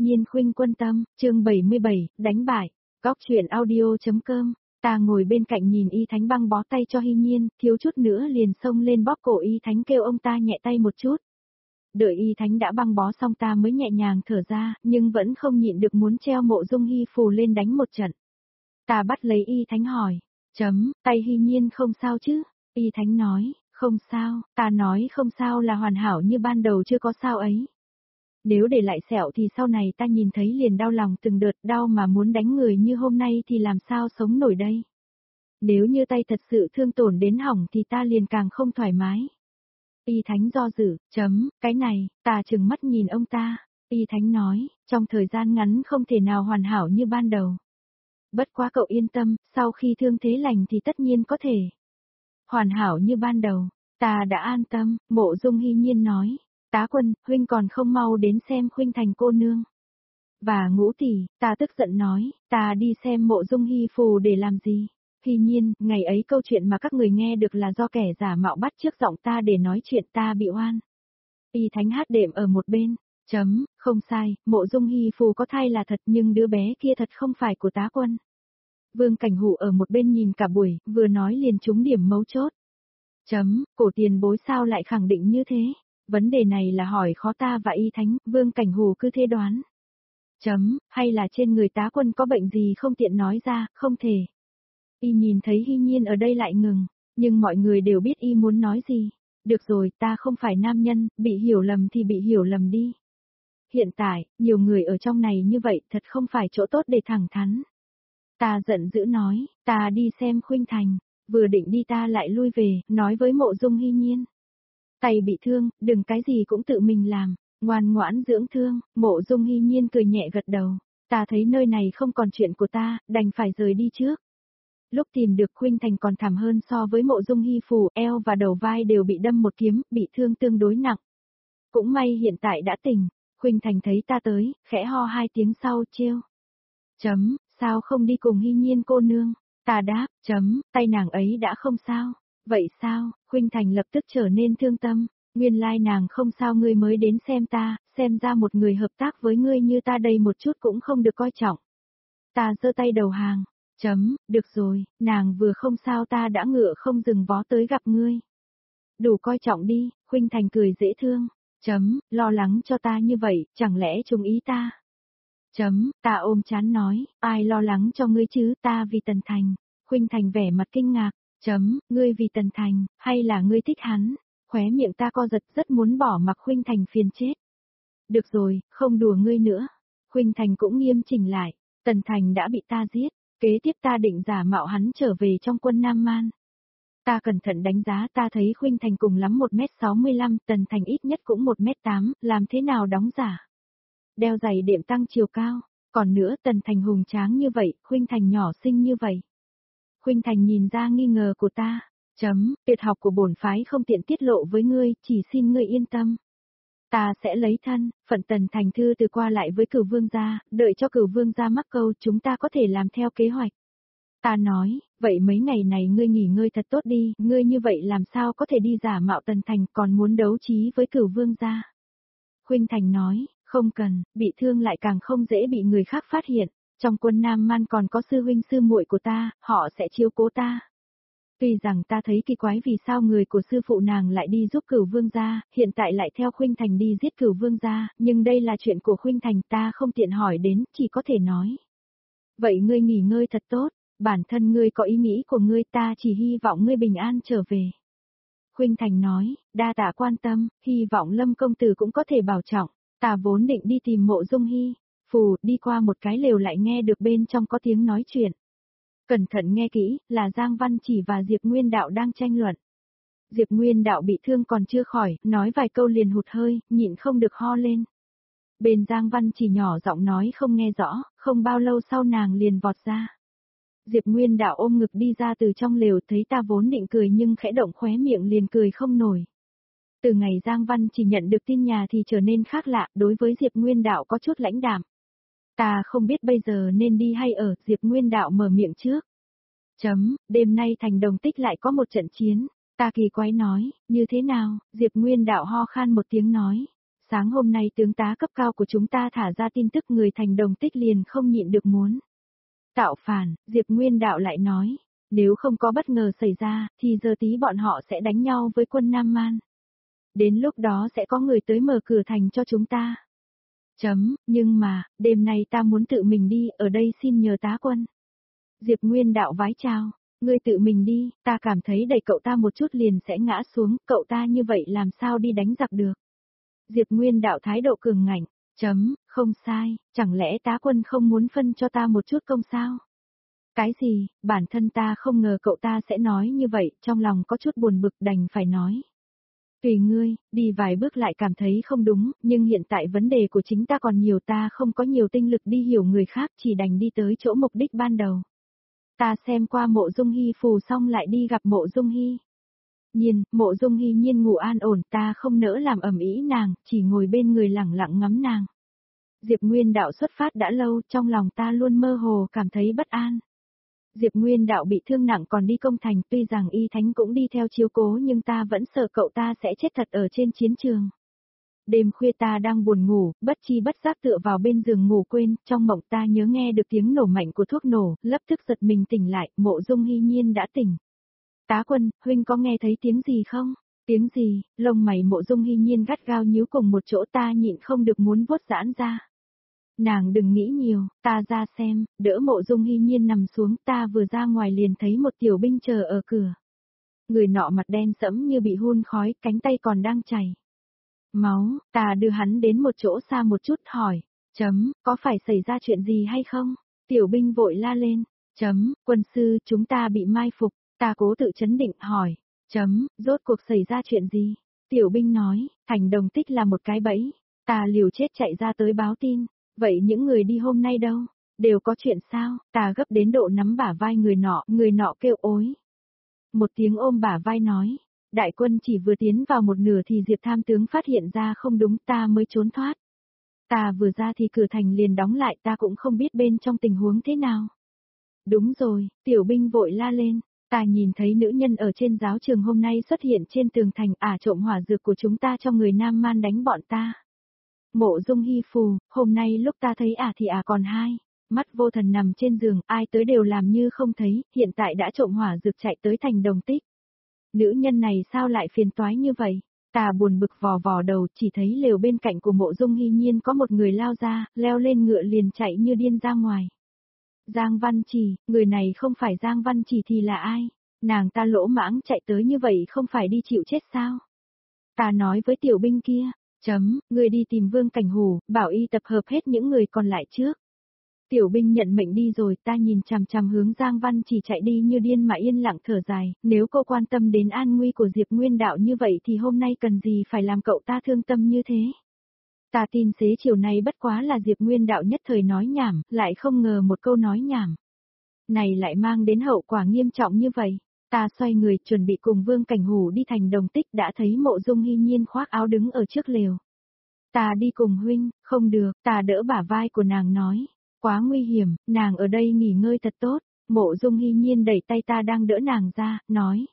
Nhiên khuynh quân tâm, chương 77, đánh bại. Góc truyện audio.com. Ta ngồi bên cạnh nhìn Y Thánh băng bó tay cho Hy Nhiên, thiếu chút nữa liền xông lên bóp cổ Y Thánh kêu ông ta nhẹ tay một chút. Đợi Y Thánh đã băng bó xong ta mới nhẹ nhàng thở ra, nhưng vẫn không nhịn được muốn treo Mộ Dung Hy Phù lên đánh một trận. Ta bắt lấy Y Thánh hỏi, tay Hy Nhiên không sao chứ? Y Thánh nói, không sao, ta nói không sao là hoàn hảo như ban đầu chưa có sao ấy. Nếu để lại sẹo thì sau này ta nhìn thấy liền đau lòng từng đợt, đau mà muốn đánh người như hôm nay thì làm sao sống nổi đây. Nếu như tay thật sự thương tổn đến hỏng thì ta liền càng không thoải mái. Y Thánh do dự, cái này, ta trừng mắt nhìn ông ta. Y Thánh nói, trong thời gian ngắn không thể nào hoàn hảo như ban đầu. Bất quá cậu yên tâm, sau khi thương thế lành thì tất nhiên có thể hoàn hảo như ban đầu. Ta đã an tâm, Mộ Dung Hy Nhiên nói. Tá Quân, huynh còn không mau đến xem Khuynh Thành cô nương. Và Ngũ tỷ, ta tức giận nói, ta đi xem Mộ Dung Hy Phù để làm gì? Hy Nhiên, ngày ấy câu chuyện mà các người nghe được là do kẻ giả mạo bắt trước giọng ta để nói chuyện ta bị oan. Y Thánh hát đệm ở một bên, không sai, Mộ Dung Hy Phù có thai là thật nhưng đứa bé kia thật không phải của Tá Quân. Vương Cảnh Hủ ở một bên nhìn cả buổi, vừa nói liền trúng điểm mấu chốt. Cổ tiền bối sao lại khẳng định như thế? Vấn đề này là hỏi khó ta và Y Thánh, Vương Cảnh Hủ cứ thế đoán. Hay là trên người Tá Quân có bệnh gì không tiện nói ra, không thể. Y nhìn thấy Hy Nhiên ở đây lại ngừng, nhưng mọi người đều biết Y muốn nói gì. Được rồi, ta không phải nam nhân, bị hiểu lầm thì bị hiểu lầm đi. Hiện tại, nhiều người ở trong này như vậy thật không phải chỗ tốt để thẳng thắn. Ta giận dữ nói, ta đi xem Khuynh Thành, vừa định đi ta lại lui về, nói với Mộ Dung Hy Nhiên. Tay bị thương, đừng cái gì cũng tự mình làm, ngoan ngoãn dưỡng thương. Mộ Dung Hy Nhiên cười nhẹ gật đầu. Ta thấy nơi này không còn chuyện của ta, đành phải rời đi trước. Lúc tìm được Khuynh Thành còn thảm hơn so với Mộ Dung Hy Phù, eo và đầu vai đều bị đâm một kiếm, bị thương tương đối nặng. Cũng may hiện tại đã tỉnh. Khuynh Thành thấy ta tới, khẽ ho 2 tiếng sau trêu. Sao không đi cùng Hy Nhiên cô nương? Ta đáp, tay nàng ấy đã không sao. Vậy sao? Khuynh Thành lập tức trở nên thương tâm. Nguyên lai nàng không sao, ngươi mới đến xem ta, xem ra một người hợp tác với ngươi như ta đây một chút cũng không được coi trọng. Ta giơ tay đầu hàng. Được rồi, nàng vừa không sao ta đã ngựa không dừng vó tới gặp ngươi. Đủ coi trọng đi, Khuynh Thành cười dễ thương. Lo lắng cho ta như vậy, chẳng lẽ trùng ý ta? Ta ôm chán nói, ai lo lắng cho ngươi chứ, ta vì Tần Thành. Khuynh Thành vẻ mặt kinh ngạc. Ngươi vì Tần Thành, hay là ngươi thích hắn? Khóe miệng ta co giật, rất muốn bỏ mặc Khuynh Thành phiền chết. Được rồi, không đùa ngươi nữa. Khuynh Thành cũng nghiêm chỉnh lại. Tần Thành đã bị ta giết, kế tiếp ta định giả mạo hắn trở về trong quân Nam Man. Ta cẩn thận đánh giá, ta thấy Khuynh Thành cùng lắm 1m65, Tần Thành ít nhất cũng 1m8, làm thế nào đóng giả? Đeo giày đệm tăng chiều cao, còn nữa Tần Thành hùng tráng như vậy, Khuynh Thành nhỏ xinh như vậy. Khuynh Thành nhìn ra nghi ngờ của ta. Tuyệt học của bổn phái không tiện tiết lộ với ngươi, chỉ xin ngươi yên tâm. Ta sẽ lấy thân, phận Tần Thành thư từ qua lại với Cửu Vương gia, đợi cho Cửu Vương gia mắc câu chúng ta có thể làm theo kế hoạch. Ta nói, vậy mấy ngày này ngươi nghỉ ngơi thật tốt đi, ngươi như vậy làm sao có thể đi giả mạo Tần Thành còn muốn đấu trí với Cửu Vương gia. Khuynh Thành nói, không cần, bị thương lại càng không dễ bị người khác phát hiện, trong quân Nam Man còn có sư huynh sư muội của ta, họ sẽ chiếu cố ta. Tuy rằng ta thấy kỳ quái vì sao người của sư phụ nàng lại đi giúp Cửu Vương gia, hiện tại lại theo Khuynh Thành đi giết Cửu Vương gia, nhưng đây là chuyện của Khuynh Thành ta không tiện hỏi đến, chỉ có thể nói. Vậy ngươi nghỉ ngơi thật tốt, bản thân ngươi có ý nghĩ của ngươi, ta chỉ hy vọng ngươi bình an trở về. Khuynh Thành nói, đa tạ quan tâm, hy vọng Lâm công tử cũng có thể bảo trọng. Ta vốn định đi tìm Mộ Dung Hy Phù, đi qua một cái lều lại nghe được bên trong có tiếng nói chuyện. Cẩn thận nghe kỹ, là Giang Văn Chỉ và Diệp Nguyên Đạo đang tranh luận. Diệp Nguyên Đạo bị thương còn chưa khỏi, nói vài câu liền hụt hơi, nhịn không được ho lên. Bên Giang Văn Chỉ nhỏ giọng nói không nghe rõ, không bao lâu sau nàng liền vọt ra. Diệp Nguyên Đạo ôm ngực đi ra từ trong lều, thấy ta vốn định cười nhưng khẽ động khóe miệng liền cười không nổi. Từ ngày Giang Văn Chỉ nhận được tin nhà thì trở nên khác lạ, đối với Diệp Nguyên Đạo có chút lãnh đạm. Ta không biết bây giờ nên đi hay ở, Diệp Nguyên Đạo mở miệng trước. Đêm nay thành Đồng Tích lại có một trận chiến. Ta kỳ quái nói, như thế nào? Diệp Nguyên Đạo ho khan một tiếng nói. Sáng hôm nay tướng tá cấp cao của chúng ta thả ra tin tức người thành Đồng Tích liền không nhịn được muốn tạo phản, Diệp Nguyên Đạo lại nói, nếu không có bất ngờ xảy ra, thì giờ tí bọn họ sẽ đánh nhau với quân Nam Man. Đến lúc đó sẽ có người tới mở cửa thành cho chúng ta. Nhưng mà, đêm nay ta muốn tự mình đi, ở đây xin nhờ tá quân. Diệp Nguyên Đạo vái chào, ngươi tự mình đi, ta cảm thấy đẩy cậu ta một chút liền sẽ ngã xuống, cậu ta như vậy làm sao đi đánh giặc được. Diệp Nguyên Đạo thái độ cường ngạnh, không sai, chẳng lẽ tá quân không muốn phân cho ta một chút công sao? Cái gì, bản thân ta không ngờ cậu ta sẽ nói như vậy, trong lòng có chút buồn bực đành phải nói. Tùy ngươi, đi vài bước lại cảm thấy không đúng, nhưng hiện tại vấn đề của chính ta còn nhiều, ta không có nhiều tinh lực đi hiểu người khác, chỉ đành đi tới chỗ mục đích ban đầu. Ta xem qua Mộ Dung Hy phù xong lại đi gặp Mộ Dung Hy. Mộ Dung Hy nhiên ngủ an ổn, ta không nỡ làm ầm ĩ nàng, chỉ ngồi bên người lẳng lặng ngắm nàng. Diệp Nguyên Đạo xuất phát đã lâu, trong lòng ta luôn mơ hồ cảm thấy bất an. Diệp Nguyên Đạo bị thương nặng còn đi công thành, tuy rằng Y Thánh cũng đi theo chiếu cố nhưng ta vẫn sợ cậu ta sẽ chết thật ở trên chiến trường. Đêm khuya ta đang buồn ngủ, bất chi bất giác tựa vào bên giường ngủ quên, trong mộng ta nhớ nghe được tiếng nổ mạnh của thuốc nổ, lập tức giật mình tỉnh lại, Mộ Dung Hy nhiên đã tỉnh. Tá quân, huynh có nghe thấy tiếng gì không? Tiếng gì? Lông mày Mộ Dung Hy nhiên gắt gao nhíu cùng một chỗ, ta nhịn không được muốn vuốt giãn ra. Nàng đừng nghĩ nhiều, ta ra xem, đỡ Mộ Dung Hy nhiên nằm xuống, ta vừa ra ngoài liền thấy một tiểu binh chờ ở cửa. Người nọ mặt đen sẫm như bị hun khói, cánh tay còn đang chảy máu, ta đưa hắn đến một chỗ xa một chút hỏi, có phải xảy ra chuyện gì hay không? Tiểu binh vội la lên, quân sư, chúng ta bị mai phục, ta cố tự chấn định hỏi, rốt cuộc xảy ra chuyện gì? Tiểu binh nói, thành Đồng Tích là một cái bẫy, ta liều chết chạy ra tới báo tin, vậy những người đi hôm nay đâu? Đều có chuyện sao? Ta gấp đến độ nắm bả vai người nọ kêu ối. Một tiếng ôm bả vai nói, đại quân chỉ vừa tiến vào một nửa thì Diệp tham tướng phát hiện ra không đúng, ta mới trốn thoát. Ta vừa ra thì cửa thành liền đóng lại, ta cũng không biết bên trong tình huống thế nào. Đúng rồi, tiểu binh vội la lên, ta nhìn thấy nữ nhân ở trên giáo trường hôm nay xuất hiện trên tường thành, trộm hỏa dược của chúng ta cho người Nam Man đánh bọn ta. Mộ Dung Hy phù, hôm nay lúc ta thấy thì còn hai. Mắt vô thần nằm trên giường, ai tới đều làm như không thấy, hiện tại đã trộm hỏa dược chạy tới thành Đồng Tích. Nữ nhân này sao lại phiền toái như vậy? Ta buồn bực vò vò đầu, chỉ thấy lều bên cạnh của Mộ Dung Hy nhiên có một người lao ra, leo lên ngựa liền chạy như điên ra ngoài. Giang Văn Chỉ, người này không phải Giang Văn Chỉ thì là ai? Nàng ta lỗ mãng chạy tới như vậy không phải đi chịu chết sao? Ta nói với tiểu binh kia, người đi tìm Vương Cảnh Hủ, bảo y tập hợp hết những người còn lại trước. Tiểu binh nhận mệnh đi rồi, ta nhìn chằm chằm hướng Giang Văn Chỉ chạy đi như điên mà yên lặng thở dài, nếu cô quan tâm đến an nguy của Diệp Nguyên Đạo như vậy thì hôm nay cần gì phải làm cậu ta thương tâm như thế. Ta tin xế chiều nay bất quá là Diệp Nguyên Đạo nhất thời nói nhảm, lại không ngờ một câu nói nhảm này lại mang đến hậu quả nghiêm trọng như vậy. Ta xoay người chuẩn bị cùng Vương Cảnh Hủ đi thành Đồng Tích, đã thấy Mộ Dung Hy nhiên khoác áo đứng ở trước lều. Ta đi cùng huynh, không được, ta đỡ bả vai của nàng nói. Quá nguy hiểm, nàng ở đây nghỉ ngơi thật tốt. Mộ Dung Hy nhiên đẩy tay ta đang đỡ nàng ra, nói.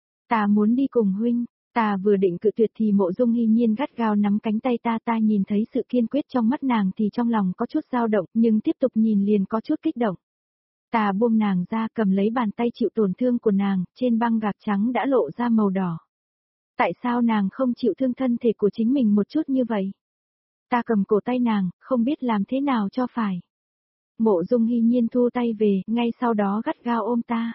Ta muốn đi cùng huynh. Ta vừa định cự tuyệt thì Mộ Dung Hy nhiên gắt gao nắm cánh tay ta, ta nhìn thấy sự kiên quyết trong mắt nàng thì trong lòng có chút dao động, nhưng tiếp tục nhìn liền có chút kích động. Ta buông nàng ra, cầm lấy bàn tay chịu tổn thương của nàng, trên băng gạc trắng đã lộ ra màu đỏ. Tại sao nàng không chịu thương thân thể của chính mình một chút như vậy? Ta cầm cổ tay nàng, không biết làm thế nào cho phải. Mộ Dung Hy nhiên thu tay về, ngay sau đó gắt gao ôm ta.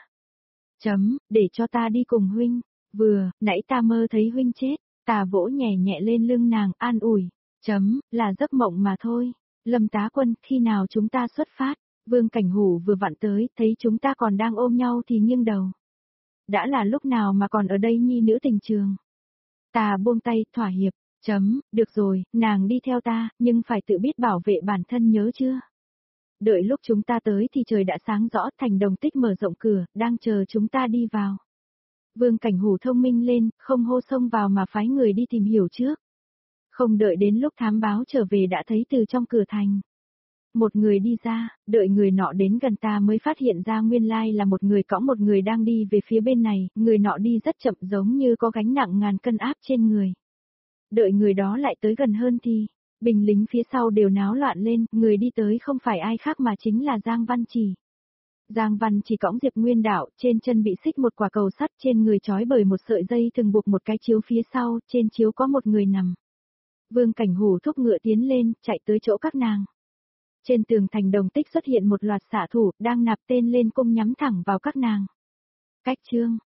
Để cho ta đi cùng huynh. Nãy ta mơ thấy huynh chết, ta vỗ nhẹ nhẹ lên lưng nàng, an ủi. Là giấc mộng mà thôi. Lâm tá quân, khi nào chúng ta xuất phát? Vương Cảnh Hủ vừa vặn tới, thấy chúng ta còn đang ôm nhau thì nghiêng đầu. Đã là lúc nào mà còn ở đây nhi nữ tình trường? Ta buông tay, thỏa hiệp. Được rồi, nàng đi theo ta, nhưng phải tự biết bảo vệ bản thân nhớ chưa? Đợi lúc chúng ta tới thì trời đã sáng rõ, thành Đồng Tích mở rộng cửa, đang chờ chúng ta đi vào. Vương Cảnh Hủ thông minh lên, không hô xông vào mà phái người đi tìm hiểu trước. Không đợi đến lúc thám báo trở về đã thấy từ trong cửa thành. Một người đi ra, đợi người nọ đến gần ta mới phát hiện ra nguyên lai là một người cõng một người đang đi về phía bên này, người nọ đi rất chậm giống như có gánh nặng ngàn cân áp trên người. Đợi người đó lại tới gần hơn thì, binh lính phía sau đều náo loạn lên, người đi tới không phải ai khác mà chính là Giang Văn Chỉ. Giang Văn Chỉ cõng Diệp Nguyên Đạo, trên chân bị xích một quả cầu sắt, trên người trói bởi một sợi dây thường buộc một cái chiếu phía sau, trên chiếu có một người nằm. Vương Cảnh Hủ thúc ngựa tiến lên, chạy tới chỗ các nàng. Trên tường thành Đồng Tích xuất hiện một loạt xạ thủ, đang nạp tên lên cung nhắm thẳng vào các nàng. Cách chương